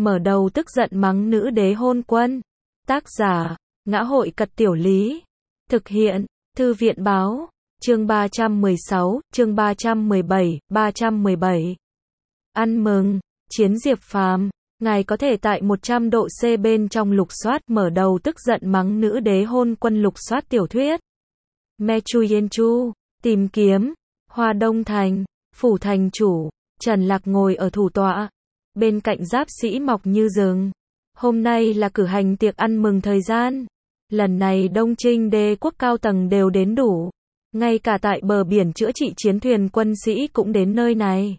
mở đầu tức giận mắng nữ đế hôn quân. Tác giả, Ngã Hội Cật Tiểu Lý. Thực hiện, Thư viện Báo. Chương 316, chương 317, 317. Ăn mừng, chiến Diệp Phàm. Ngài có thể tại 100 độ C bên trong lục soát mở đầu tức giận mắng nữ đế hôn quân lục soát tiểu thuyết. Mechu Yenchu, tìm kiếm, Hoa Đông Thành, phủ thành chủ, Trần Lạc ngồi ở thủ tọa, bên cạnh giáp sĩ mọc như rừng. Hôm nay là cử hành tiệc ăn mừng thời gian. Lần này Đông Trinh đế quốc cao tầng đều đến đủ. Ngay cả tại bờ biển chữa trị chiến thuyền quân sĩ cũng đến nơi này.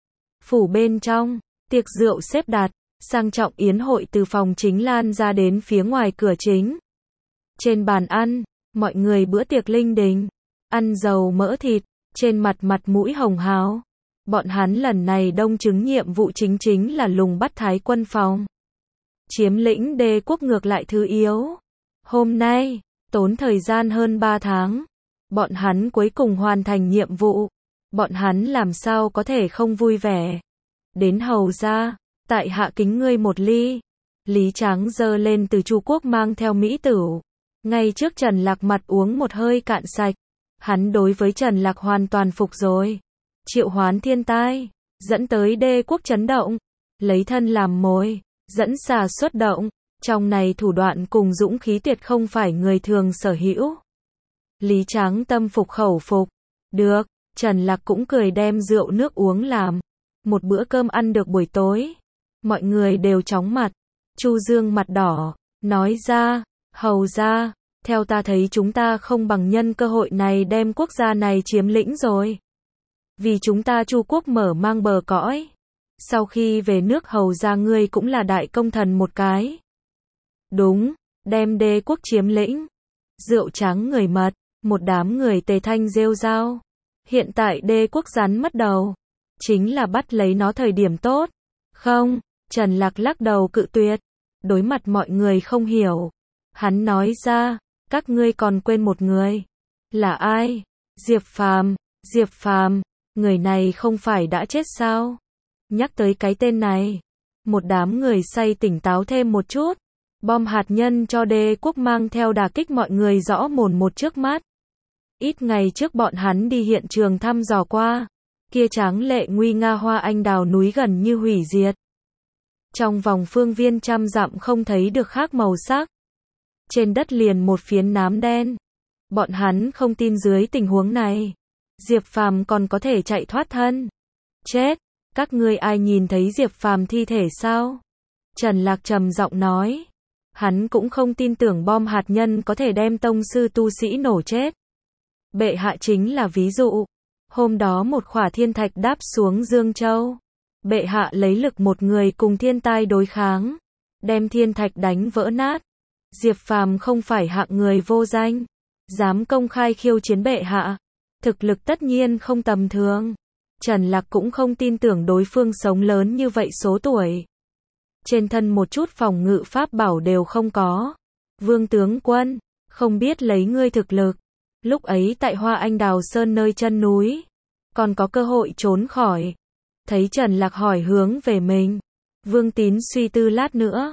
Phủ bên trong, tiệc rượu xếp đặt, sang trọng yến hội từ phòng chính lan ra đến phía ngoài cửa chính. Trên bàn ăn, mọi người bữa tiệc linh đình, ăn dầu mỡ thịt, trên mặt mũi hồng hào. Bọn hắn lần này đông chứng nhiệm vụ chính là lùng bắt Thái quân phòng. Chiếm lĩnh đế quốc ngược lại thứ yếu. Hôm nay, tốn thời gian hơn 3 tháng. Bọn hắn cuối cùng hoàn thành nhiệm vụ. Bọn hắn làm sao có thể không vui vẻ. Đến hầu ra, tại hạ kính ngươi một ly. Lý Tráng giơ lên từ Chu Quốc mang theo mỹ tửu. Ngay trước Trần Lạc mặt uống một hơi cạn sạch. Hắn đối với Trần Lạc hoàn toàn phục rồi. Triệu hoán thiên tai, dẫn tới đế quốc chấn động. Lấy thân làm mồi, dẫn xà xuất động. Trong này thủ đoạn cùng dũng khí tuyệt không phải người thường sở hữu. Lý Tráng tâm phục khẩu phục. Được, Trần Lạc cũng cười đem rượu nước uống làm. Một bữa cơm ăn được buổi tối. Mọi người đều chóng mặt. Chu Dương mặt đỏ, nói ra, hầu ra, theo ta thấy chúng ta không bằng nhân cơ hội này đem quốc gia này chiếm lĩnh rồi. Vì chúng ta Chu Quốc mở mang bờ cõi. Sau khi về nước hầu ra ngươi cũng là đại công thần một cái. Đúng, đem đế quốc chiếm lĩnh. Rượu trắng người mật, một đám người tề thanh rêu rao. Hiện tại đế quốc rắn mất đầu. Chính là bắt lấy nó thời điểm tốt. Không, Trần Lạc lắc đầu cự tuyệt. Đối mặt mọi người không hiểu. Hắn nói ra, các ngươi còn quên một người. Là ai? Diệp Phàm, Diệp Phàm, người này không phải đã chết sao? Nhắc tới cái tên này, một đám người say tỉnh táo thêm một chút. Bom hạt nhân cho đế quốc mang theo đả kích mọi người rõ mồn một trước mắt. Ít ngày trước bọn hắn đi hiện trường thăm dò qua. Kia tráng lệ nguy nga hoa anh đào núi gần như hủy diệt. Trong vòng phương viên trăm dặm không thấy được khác màu sắc. Trên đất liền một phiến nám đen. Bọn hắn không tin dưới tình huống này. Diệp Phàm còn có thể chạy thoát thân. Chết, các ngươi ai nhìn thấy Diệp Phàm thi thể sao? Trần Lạc trầm giọng nói. Hắn cũng không tin tưởng bom hạt nhân có thể đem tông sư tu sĩ nổ chết. Bệ hạ chính là ví dụ. Hôm đó một khỏa thiên thạch đáp xuống Dương Châu. Bệ hạ lấy lực một người cùng thiên tai đối kháng. Đem thiên thạch đánh vỡ nát. Diệp Phàm không phải hạng người vô danh. Dám công khai khiêu chiến bệ hạ. Thực lực tất nhiên không tầm thường. Trần Lạc cũng không tin tưởng đối phương sống lớn như vậy số tuổi. Trên thân một chút phòng ngự pháp bảo đều không có. Vương tướng quân, không biết lấy ngươi thực lực. Lúc ấy tại Hoa Anh Đào Sơn nơi chân núi. Còn có cơ hội trốn khỏi. Thấy Trần Lạc hỏi hướng về mình. Vương Tín suy tư lát nữa.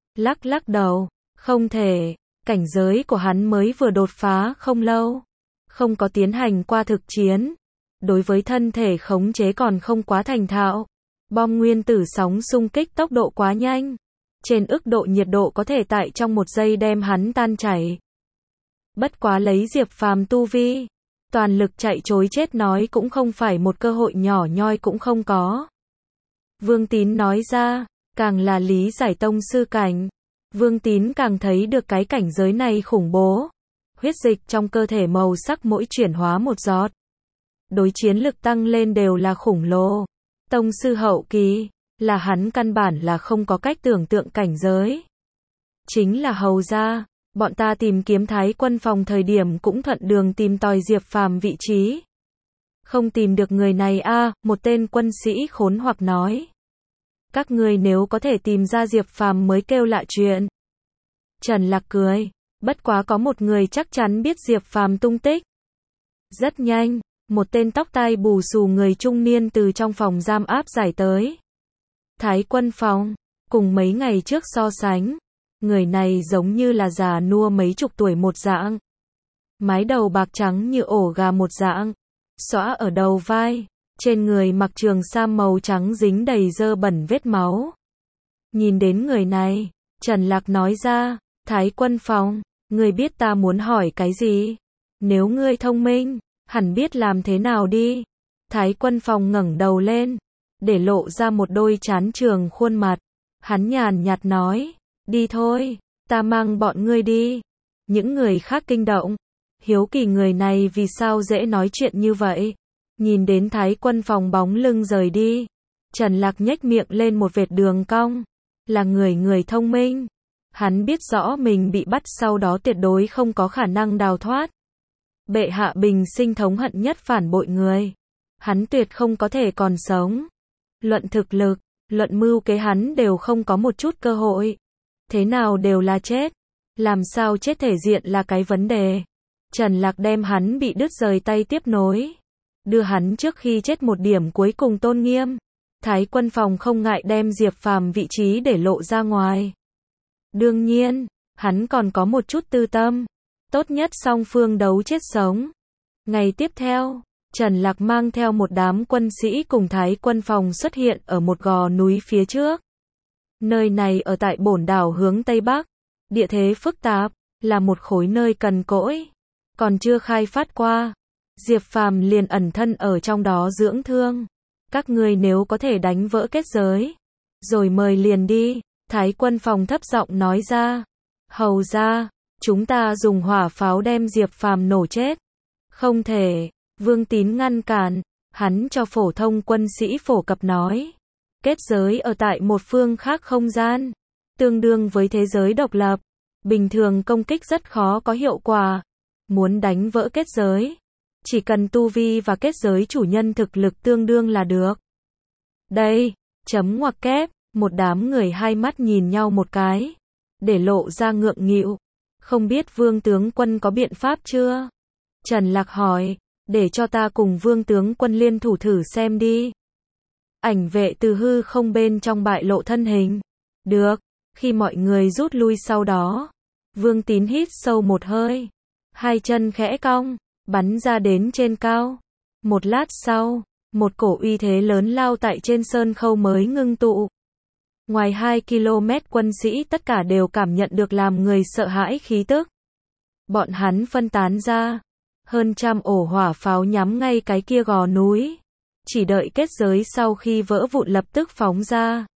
Lắc đầu. Không thể. Cảnh giới của hắn mới vừa đột phá không lâu. Không có tiến hành qua thực chiến. Đối với thân thể khống chế còn không quá thành thạo. Bom nguyên tử sóng xung kích tốc độ quá nhanh. Trên ức độ nhiệt độ có thể tại trong một giây đem hắn tan chảy. Bất quá lấy Diệp Phàm tu vi. Toàn lực chạy trối chết nói cũng không phải một cơ hội nhỏ nhoi cũng không có. Vương Tín nói ra, càng là lý giải tông sư cảnh. Vương Tín càng thấy được cái cảnh giới này khủng bố. Huyết dịch trong cơ thể màu sắc mỗi chuyển hóa một giọt. Đối chiến lực tăng lên đều là khủng lồ. Tông sư hậu kỳ, là hắn căn bản là không có cách tưởng tượng cảnh giới. Chính là hầu ra, bọn ta tìm kiếm Thái quân phòng thời điểm cũng thuận đường tìm tòi Diệp Phàm vị trí. Không tìm được người này một tên quân sĩ khốn hoặc nói. Các ngươi nếu có thể tìm ra Diệp Phàm mới kêu lạ chuyện. Trần Lạc cười, bất quá có một người chắc chắn biết Diệp Phàm tung tích. Rất nhanh, một tên tóc tai bù xù người trung niên từ trong phòng giam áp giải tới. Thái quân phòng, Cùng mấy ngày trước so sánh, người này giống như là già nua mấy chục tuổi một dạng. Mái đầu bạc trắng như ổ gà một dạng, xõa ở đầu vai, trên người mặc trường sam màu trắng dính đầy dơ bẩn vết máu. Nhìn đến người này, Trần Lạc nói ra, Thái Quân Phong, ngươi biết ta muốn hỏi cái gì? Nếu ngươi thông minh, hẳn biết làm thế nào đi. Thái Quân Phong ngẩng đầu lên, để lộ ra một đôi trán trường khuôn mặt. Hắn nhàn nhạt nói, đi thôi, ta mang bọn ngươi đi. Những người khác kinh động, hiếu kỳ người này vì sao dễ nói chuyện như vậy. Nhìn đến Thái Quân Phong bóng lưng rời đi, Trần Lạc nhếch miệng lên một vệt đường cong. Là người thông minh. Hắn biết rõ mình bị bắt sau đó tuyệt đối không có khả năng đào thoát. Bệ hạ bình sinh thống hận nhất phản bội người. Hắn tuyệt không có thể còn sống. Luận thực lực, luận mưu kế hắn đều không có một chút cơ hội. Thế nào đều là chết. Làm sao chết thể diện là cái vấn đề. Trần Lạc đem hắn bị đứt rời tay tiếp nối. Đưa hắn trước khi chết một điểm cuối cùng tôn nghiêm. Thái Quân Phong không ngại đem Diệp Phàm vị trí để lộ ra ngoài. Đương nhiên, hắn còn có một chút tư tâm. Tốt nhất song phương đấu chết sống. Ngày tiếp theo, Trần Lạc mang theo một đám quân sĩ cùng Thái Quân Phong xuất hiện ở một gò núi phía trước. Nơi này ở tại bổn đảo hướng Tây Bắc. Địa thế phức tạp, là một khối nơi cằn cỗi. Còn chưa khai phát qua. Diệp Phàm liền ẩn thân ở trong đó dưỡng thương. Các ngươi nếu có thể đánh vỡ kết giới, rồi mời liền đi. Thái Quân Phong thấp giọng nói ra. Hầu ra, chúng ta dùng hỏa pháo đem Diệp Phàm nổ chết. Không thể. Vương Tín ngăn cản. Hắn cho phổ thông quân sĩ phổ cập nói. Kết giới ở tại một phương khác không gian. Tương đương với thế giới độc lập. Bình thường công kích rất khó có hiệu quả. Muốn đánh vỡ kết giới, chỉ cần tu vi và kết giới chủ nhân thực lực tương đương là được. Đây, chấm ngoặc kép, một đám người hai mắt nhìn nhau một cái, để lộ ra ngượng nghịu. Không biết Vương tướng quân có biện pháp chưa? Trần Lạc hỏi, để cho ta cùng Vương tướng quân liên thủ thử xem đi. Ảnh vệ từ hư không bên trong bại lộ thân hình. Được, khi mọi người rút lui sau đó, Vương Tín hít sâu một hơi, hai chân khẽ cong, bắn ra đến trên cao. Một lát sau, một cổ uy thế lớn lao tại trên sơn khâu mới ngưng tụ. Ngoài 2 km quân sĩ tất cả đều cảm nhận được làm người sợ hãi khí tức. Bọn hắn phân tán ra, hơn trăm ổ hỏa pháo nhắm ngay cái kia gò núi. Chỉ đợi kết giới sau khi vỡ vụn lập tức phóng ra.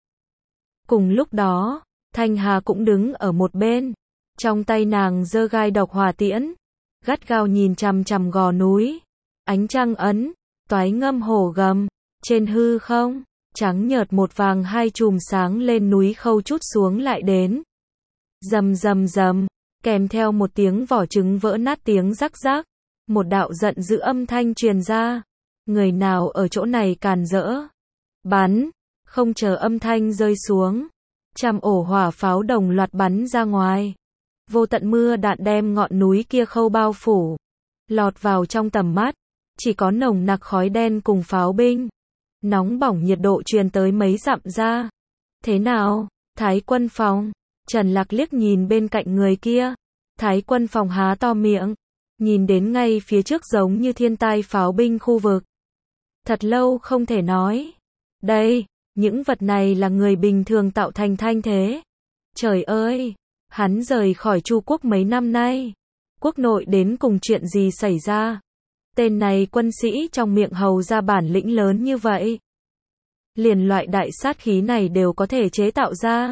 Cùng lúc đó, Thanh Hà cũng đứng ở một bên. Trong tay nàng giơ gai độc hỏa tiễn, gắt gao nhìn chằm chằm gò núi. Ánh trăng ấn, toái ngâm hổ gầm, trên hư không, trắng nhợt một vàng hai chùm sáng lên núi khâu chút xuống lại đến. Rầm rầm rầm, kèm theo một tiếng vỏ trứng vỡ nát tiếng rắc rắc, một đạo giận dữ âm thanh truyền ra. Người nào ở chỗ này càn rỡ? Bắn, không chờ âm thanh rơi xuống. Trăm ổ hỏa pháo đồng loạt bắn ra ngoài. Vô tận mưa đạn đem ngọn núi kia khâu bao phủ. Lọt vào trong tầm mắt. Chỉ có nồng nặc khói đen cùng pháo binh. Nóng bỏng nhiệt độ truyền tới mấy dặm ra. Thế nào? Thái Quân Phong. Trần Lạc liếc nhìn bên cạnh người kia. Thái Quân Phong há to miệng. Nhìn đến ngay phía trước giống như thiên tai pháo binh khu vực. Thật lâu không thể nói. Đây, những vật này là người bình thường tạo thành thanh thế. Trời ơi, hắn rời khỏi Chu quốc mấy năm nay. Quốc nội đến cùng chuyện gì xảy ra? Tên này quân sĩ trong miệng hầu ra bản lĩnh lớn như vậy. Liền loại đại sát khí này đều có thể chế tạo ra.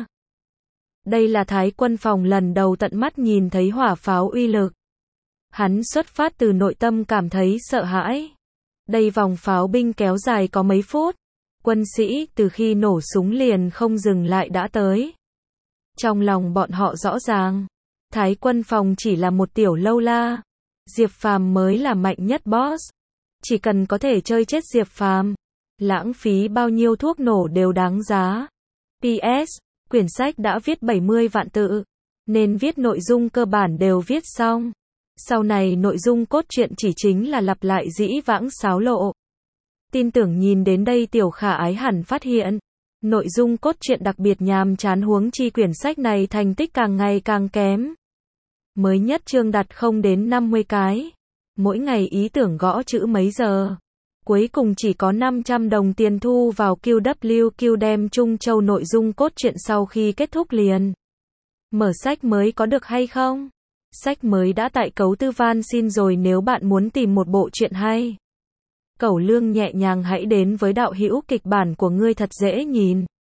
Đây là Thái Quân Phong lần đầu tận mắt nhìn thấy hỏa pháo uy lực. Hắn xuất phát từ nội tâm cảm thấy sợ hãi. Đây vòng pháo binh kéo dài có mấy phút. Quân sĩ từ khi nổ súng liền không dừng lại đã tới. Trong lòng bọn họ rõ ràng, Thái Quân Phong chỉ là một tiểu lâu la. Diệp Phàm mới là mạnh nhất boss. Chỉ cần có thể chơi chết Diệp Phàm, lãng phí bao nhiêu thuốc nổ đều đáng giá. PS, quyển sách đã viết 70 vạn tự, nên viết nội dung cơ bản đều viết xong. Sau này nội dung cốt truyện chỉ chính là lặp lại dĩ vãng xáo lộ. Tin tưởng nhìn đến đây Tiểu Khả Ái hẳn phát hiện, Nội dung cốt truyện đặc biệt nhàm chán huống chi quyển sách này thành tích càng ngày càng kém. Mới nhất chương đặt không đến 50 cái. Mỗi ngày ý tưởng gõ chữ mấy giờ. Cuối cùng chỉ có 500 đồng tiền thu vào QWQ đem Trung Châu nội dung cốt truyện sau khi kết thúc liền. Mở sách mới có được hay không? Sách mới đã tại Cấu Tư van xin rồi nếu bạn muốn tìm một bộ truyện hay. Cẩu Lương nhẹ nhàng hãy đến với đạo hữu kịch bản của ngươi thật dễ nhìn.